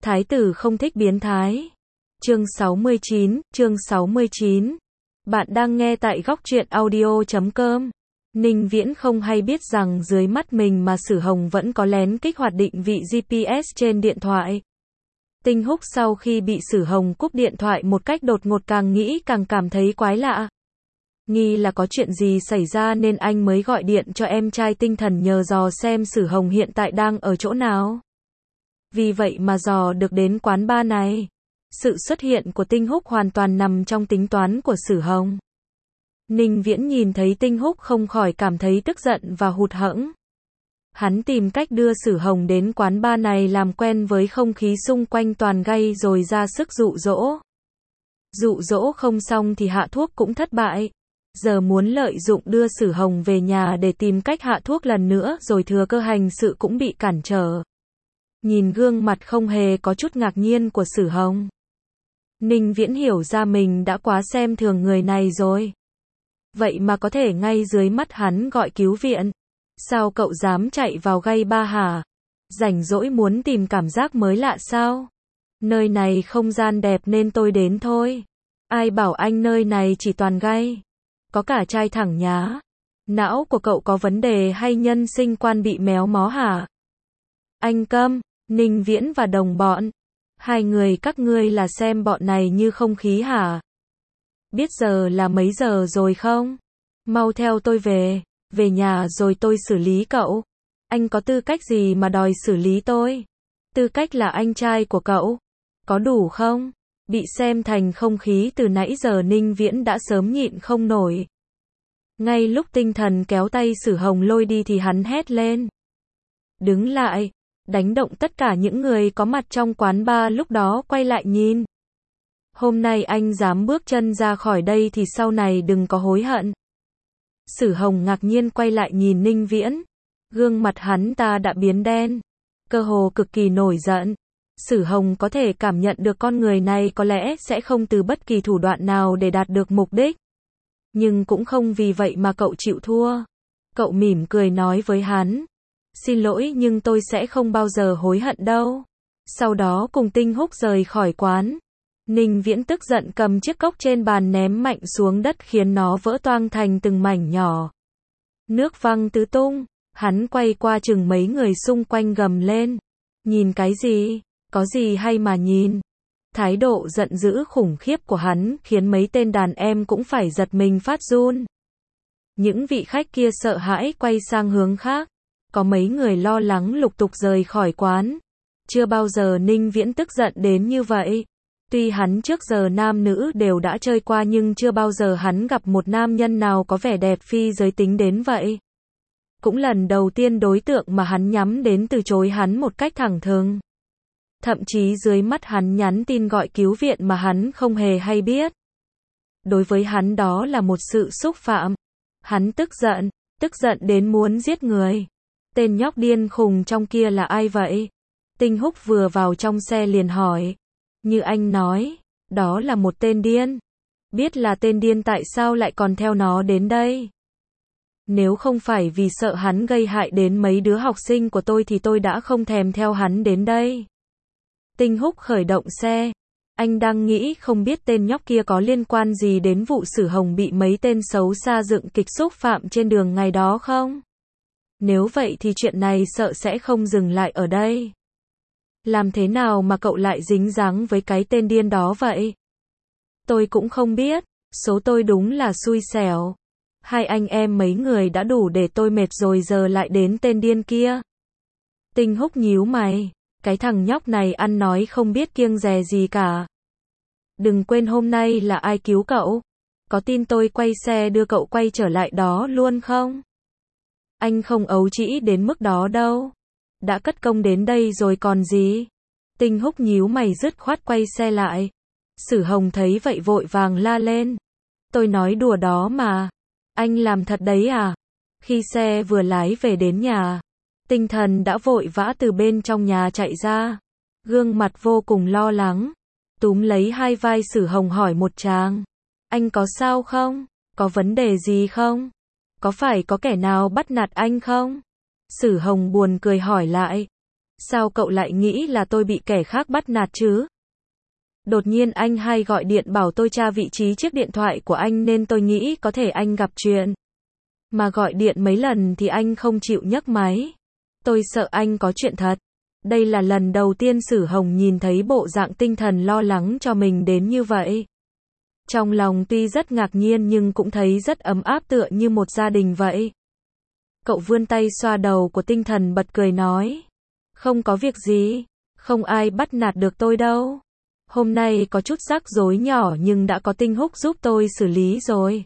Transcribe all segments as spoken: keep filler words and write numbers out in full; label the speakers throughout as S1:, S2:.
S1: Thái tử không thích biến thái. Chương sáu mươi chín, chương sáu mươi chín. Bạn đang nghe tại góc truyện audio chấm com. Ninh Viễn không hay biết rằng dưới mắt mình mà Sử Hồng vẫn có lén kích hoạt định vị giê pê ét trên điện thoại. Tinh Húc sau khi bị Sử Hồng cúp điện thoại một cách đột ngột càng nghĩ càng cảm thấy quái lạ. Nghi là có chuyện gì xảy ra nên anh mới gọi điện cho em trai Tinh Thần nhờ dò xem Sử Hồng hiện tại đang ở chỗ nào. Vì vậy mà dò được đến quán bar này. Sự xuất hiện của Tinh Húc hoàn toàn nằm trong tính toán của Sử Hồng. Ninh Viễn nhìn thấy Tinh Húc không khỏi cảm thấy tức giận và hụt hẫng. Hắn tìm cách đưa Sử Hồng đến quán bar này làm quen với không khí xung quanh toàn gay rồi ra sức dụ dỗ. Dụ dỗ không xong thì hạ thuốc cũng thất bại. Giờ muốn lợi dụng đưa Sử Hồng về nhà để tìm cách hạ thuốc lần nữa rồi thừa cơ hành sự cũng bị cản trở. Nhìn gương mặt không hề có chút ngạc nhiên của Sử Hồng, Ninh Viễn hiểu ra mình đã quá xem thường người này rồi. Vậy mà có thể ngay dưới mắt hắn gọi cứu viện. Sao cậu dám chạy vào gay bar hả? Rảnh rỗi muốn tìm cảm giác mới lạ sao? Nơi này không gian đẹp nên tôi đến thôi. Ai bảo anh nơi này chỉ toàn gay? Có cả trai thẳng nhá. Não của cậu có vấn đề hay nhân sinh quan bị méo mó hả? Anh Câm, Ninh Viễn và đồng bọn. Hai người các ngươi là xem bọn này như không khí hả? Biết giờ là mấy giờ rồi không? Mau theo tôi về. Về nhà rồi tôi xử lý cậu. Anh có tư cách gì mà đòi xử lý tôi? Tư cách là anh trai của cậu. Có đủ không? Bị xem thành không khí từ nãy giờ Ninh Viễn đã sớm nhịn không nổi. Ngay lúc Tinh Thần kéo tay Sử Hồng lôi đi thì hắn hét lên. Đứng lại! Đánh động tất cả những người có mặt trong quán bar lúc đó quay lại nhìn. Hôm nay anh dám bước chân ra khỏi đây thì sau này đừng có hối hận. Sử Hồng ngạc nhiên quay lại nhìn Ninh Viễn. Gương mặt hắn ta đã biến đen. Cơ hồ cực kỳ nổi giận. Sử Hồng có thể cảm nhận được con người này có lẽ sẽ không từ bất kỳ thủ đoạn nào để đạt được mục đích. Nhưng cũng không vì vậy mà cậu chịu thua. Cậu mỉm cười nói với hắn. Xin lỗi nhưng tôi sẽ không bao giờ hối hận đâu. Sau đó cùng Tinh Húc rời khỏi quán. Ninh Viễn tức giận cầm chiếc cốc trên bàn ném mạnh xuống đất khiến nó vỡ toang thành từng mảnh nhỏ. Nước văng tứ tung. Hắn quay qua chừng mấy người xung quanh gầm lên. Nhìn cái gì? Có gì hay mà nhìn? Thái độ giận dữ khủng khiếp của hắn khiến mấy tên đàn em cũng phải giật mình phát run. Những vị khách kia sợ hãi quay sang hướng khác. Có mấy người lo lắng lục tục rời khỏi quán. Chưa bao giờ Ninh Viễn tức giận đến như vậy. Tuy hắn trước giờ nam nữ đều đã chơi qua nhưng chưa bao giờ hắn gặp một nam nhân nào có vẻ đẹp phi giới tính đến vậy. Cũng lần đầu tiên đối tượng mà hắn nhắm đến từ chối hắn một cách thẳng thừng. Thậm chí dưới mắt hắn nhắn tin gọi cứu viện mà hắn không hề hay biết. Đối với hắn đó là một sự xúc phạm. Hắn tức giận, tức giận đến muốn giết người. Tên nhóc điên khùng trong kia là ai vậy? Tinh Húc vừa vào trong xe liền hỏi. Như anh nói, đó là một tên điên. Biết là tên điên tại sao lại còn theo nó đến đây? Nếu không phải vì sợ hắn gây hại đến mấy đứa học sinh của tôi thì tôi đã không thèm theo hắn đến đây. Tinh Húc khởi động xe. Anh đang nghĩ không biết tên nhóc kia có liên quan gì đến vụ Sử Hồng bị mấy tên xấu xa dựng kịch xúc phạm trên đường ngày đó không? Nếu vậy thì chuyện này sợ sẽ không dừng lại ở đây. Làm thế nào mà cậu lại dính dáng với cái tên điên đó vậy? Tôi cũng không biết, số tôi đúng là xui xẻo. Hai anh em mấy người đã đủ để tôi mệt rồi giờ lại đến tên điên kia. Tinh Húc nhíu mày, cái thằng nhóc này ăn nói không biết kiêng dè gì cả. Đừng quên hôm nay là ai cứu cậu. Có tin tôi quay xe đưa cậu quay trở lại đó luôn không? Anh không ấu trĩ đến mức đó đâu. Đã cất công đến đây rồi còn gì? Tinh Húc nhíu mày dứt khoát quay xe lại. Sử Hồng thấy vậy vội vàng la lên. Tôi nói đùa đó mà. Anh làm thật đấy à? Khi xe vừa lái về đến nhà, Tinh Thần đã vội vã từ bên trong nhà chạy ra. Gương mặt vô cùng lo lắng. Túm lấy hai vai Sử Hồng hỏi một tràng. Anh có sao không? Có vấn đề gì không? Có phải có kẻ nào bắt nạt anh không? Sử Hồng buồn cười hỏi lại. Sao cậu lại nghĩ là tôi bị kẻ khác bắt nạt chứ? Đột nhiên anh hay gọi điện bảo tôi tra vị trí chiếc điện thoại của anh nên tôi nghĩ có thể anh gặp chuyện. Mà gọi điện mấy lần thì anh không chịu nhấc máy. Tôi sợ anh có chuyện thật. Đây là lần đầu tiên Sử Hồng nhìn thấy bộ dạng tinh thần lo lắng cho mình đến như vậy. Trong lòng tuy rất ngạc nhiên nhưng cũng thấy rất ấm áp tựa như một gia đình vậy. Cậu vươn tay xoa đầu của tinh thần bật cười nói. Không có việc gì, không ai bắt nạt được tôi đâu. Hôm nay có chút rắc rối nhỏ nhưng đã có Tinh Húc giúp tôi xử lý rồi.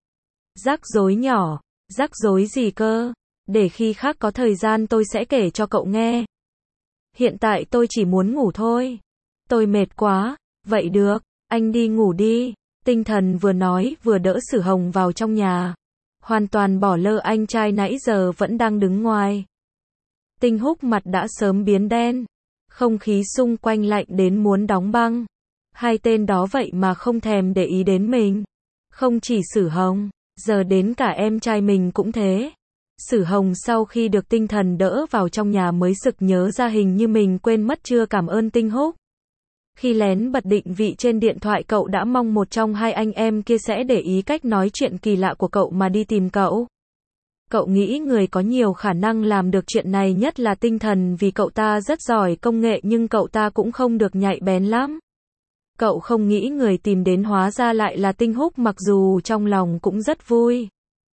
S1: Rắc rối nhỏ, rắc rối gì cơ? Để khi khác có thời gian tôi sẽ kể cho cậu nghe. Hiện tại tôi chỉ muốn ngủ thôi. Tôi mệt quá. Vậy được, anh đi ngủ đi. Tinh thần vừa nói vừa đỡ Sử Hồng vào trong nhà. Hoàn toàn bỏ lơ anh trai nãy giờ vẫn đang đứng ngoài. Tinh Húc mặt đã sớm biến đen. Không khí xung quanh lạnh đến muốn đóng băng. Hai tên đó vậy mà không thèm để ý đến mình. Không chỉ Sử Hồng, giờ đến cả em trai mình cũng thế. Sử Hồng sau khi được tinh thần đỡ vào trong nhà mới sực nhớ ra hình như mình quên mất chưa cảm ơn Tinh Húc. Khi lén bật định vị trên điện thoại cậu đã mong một trong hai anh em kia sẽ để ý cách nói chuyện kỳ lạ của cậu mà đi tìm cậu. Cậu nghĩ người có nhiều khả năng làm được chuyện này nhất là tinh thần vì cậu ta rất giỏi công nghệ nhưng cậu ta cũng không được nhạy bén lắm. Cậu không nghĩ người tìm đến hóa ra lại là Tinh Húc mặc dù trong lòng cũng rất vui.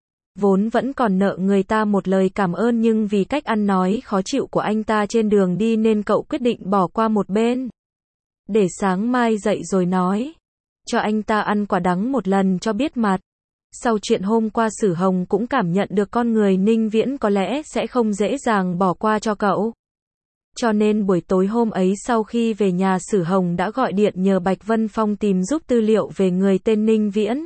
S1: Vốn vẫn còn nợ người ta một lời cảm ơn nhưng vì cách ăn nói khó chịu của anh ta trên đường đi nên cậu quyết định bỏ qua một bên. Để sáng mai dậy rồi nói. Cho anh ta ăn quả đắng một lần cho biết mặt. Sau chuyện hôm qua Sử Hồng cũng cảm nhận được con người Ninh Viễn có lẽ sẽ không dễ dàng bỏ qua cho cậu. Cho nên buổi tối hôm ấy sau khi về nhà Sử Hồng đã gọi điện nhờ Bạch Vân Phong tìm giúp tư liệu về người tên Ninh Viễn.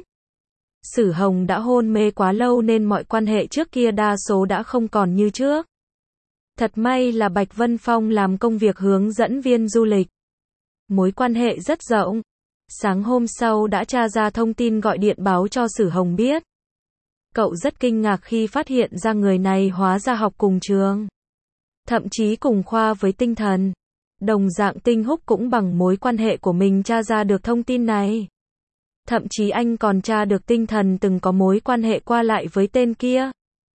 S1: Sử Hồng đã hôn mê quá lâu nên mọi quan hệ trước kia đa số đã không còn như trước. Thật may là Bạch Vân Phong làm công việc hướng dẫn viên du lịch. Mối quan hệ rất rộng. Sáng hôm sau đã tra ra thông tin gọi điện báo cho Sử Hồng biết. Cậu rất kinh ngạc khi phát hiện ra người này hóa ra học cùng trường. Thậm chí cùng khoa với tinh thần. Đồng dạng Tinh Húc cũng bằng mối quan hệ của mình tra ra được thông tin này. Thậm chí anh còn tra được tinh thần từng có mối quan hệ qua lại với tên kia.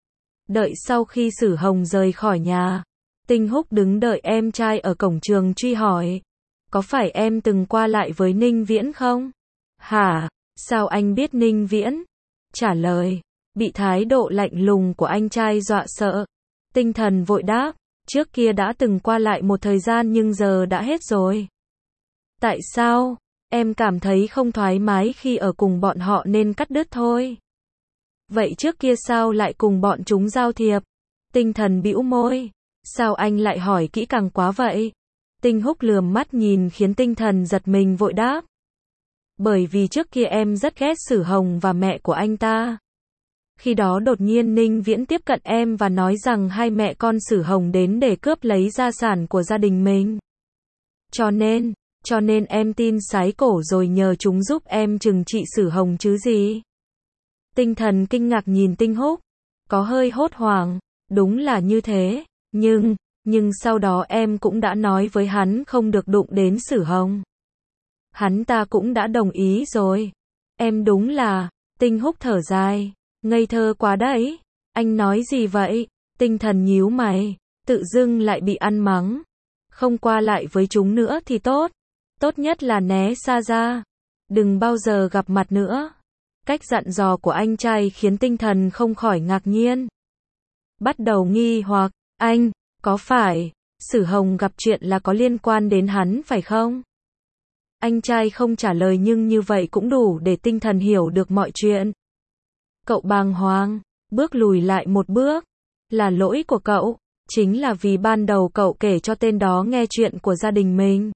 S1: Đợi sau khi Sử Hồng rời khỏi nhà, Tinh Húc đứng đợi em trai ở cổng trường truy hỏi. Có phải em từng qua lại với Ninh Viễn không? Hả? Sao anh biết Ninh Viễn? Trả lời. Bị thái độ lạnh lùng của anh trai dọa sợ. Tinh thần vội đáp. Trước kia đã từng qua lại một thời gian nhưng giờ đã hết rồi. Tại sao? Em cảm thấy không thoải mái khi ở cùng bọn họ nên cắt đứt thôi. Vậy trước kia sao lại cùng bọn chúng giao thiệp? Tinh thần bĩu môi. Sao anh lại hỏi kỹ càng quá vậy? Tinh Húc lườm mắt nhìn khiến tinh thần giật mình vội đáp. Bởi vì trước kia em rất ghét Sử Hồng và mẹ của anh ta. Khi đó đột nhiên Ninh Viễn tiếp cận em và nói rằng hai mẹ con Sử Hồng đến để cướp lấy gia sản của gia đình mình. Cho nên, cho nên em tin sái cổ rồi nhờ chúng giúp em trừng trị Sử Hồng chứ gì. Tinh thần kinh ngạc nhìn Tinh Húc. Có hơi hốt hoảng. Đúng là như thế. Nhưng... Nhưng sau đó em cũng đã nói với hắn không được đụng đến Sử Hồng. Hắn ta cũng đã đồng ý rồi. Em đúng là, Tinh Húc thở dài. Ngây thơ quá đấy. Anh nói gì vậy? Tinh thần nhíu mày. Tự dưng lại bị ăn mắng. Không qua lại với chúng nữa thì tốt. Tốt nhất là né xa ra. Đừng bao giờ gặp mặt nữa. Cách dặn dò của anh trai khiến tinh thần không khỏi ngạc nhiên. Bắt đầu nghi hoặc, anh... Có phải, Sử Hồng gặp chuyện là có liên quan đến hắn phải không? Anh trai không trả lời nhưng như vậy cũng đủ để tinh thần hiểu được mọi chuyện. Cậu bàng hoàng, bước lùi lại một bước. Là lỗi của cậu, chính là vì ban đầu cậu kể cho tên đó nghe chuyện của gia đình mình.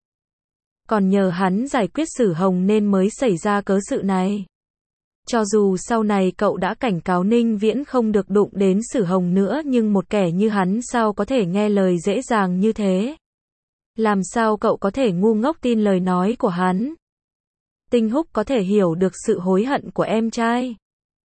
S1: Còn nhờ hắn giải quyết Sử Hồng nên mới xảy ra cớ sự này. Cho dù sau này cậu đã cảnh cáo Ninh Viễn không được đụng đến Sử Hồng nữa nhưng một kẻ như hắn sao có thể nghe lời dễ dàng như thế? Làm sao cậu có thể ngu ngốc tin lời nói của hắn? Tinh Húc có thể hiểu được sự hối hận của em trai.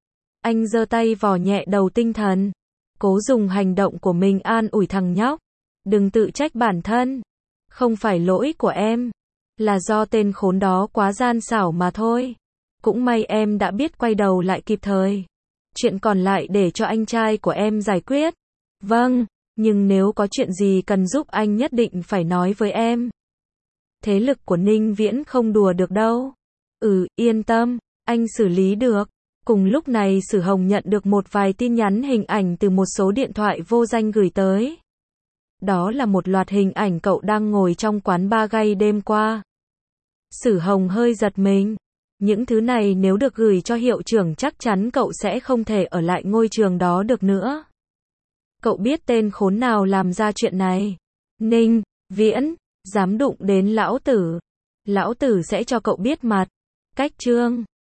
S1: Anh giơ tay vò nhẹ đầu tinh thần. Cố dùng hành động của mình an ủi thằng nhóc. Đừng tự trách bản thân. Không phải lỗi của em. Là do tên khốn đó quá gian xảo mà thôi. Cũng may em đã biết quay đầu lại kịp thời. Chuyện còn lại để cho anh trai của em giải quyết. Vâng, nhưng nếu có chuyện gì cần giúp anh nhất định phải nói với em. Thế lực của Ninh Viễn không đùa được đâu. Ừ, yên tâm, anh xử lý được. Cùng lúc này Sử Hồng nhận được một vài tin nhắn hình ảnh từ một số điện thoại vô danh gửi tới. Đó là một loạt hình ảnh cậu đang ngồi trong quán bar gay đêm qua. Sử Hồng hơi giật mình. Những thứ này nếu được gửi cho hiệu trưởng chắc chắn cậu sẽ không thể ở lại ngôi trường đó được nữa. Cậu biết tên khốn nào làm ra chuyện này. Ninh Viễn, dám đụng đến lão tử. Lão tử sẽ cho cậu biết mặt. Cách chương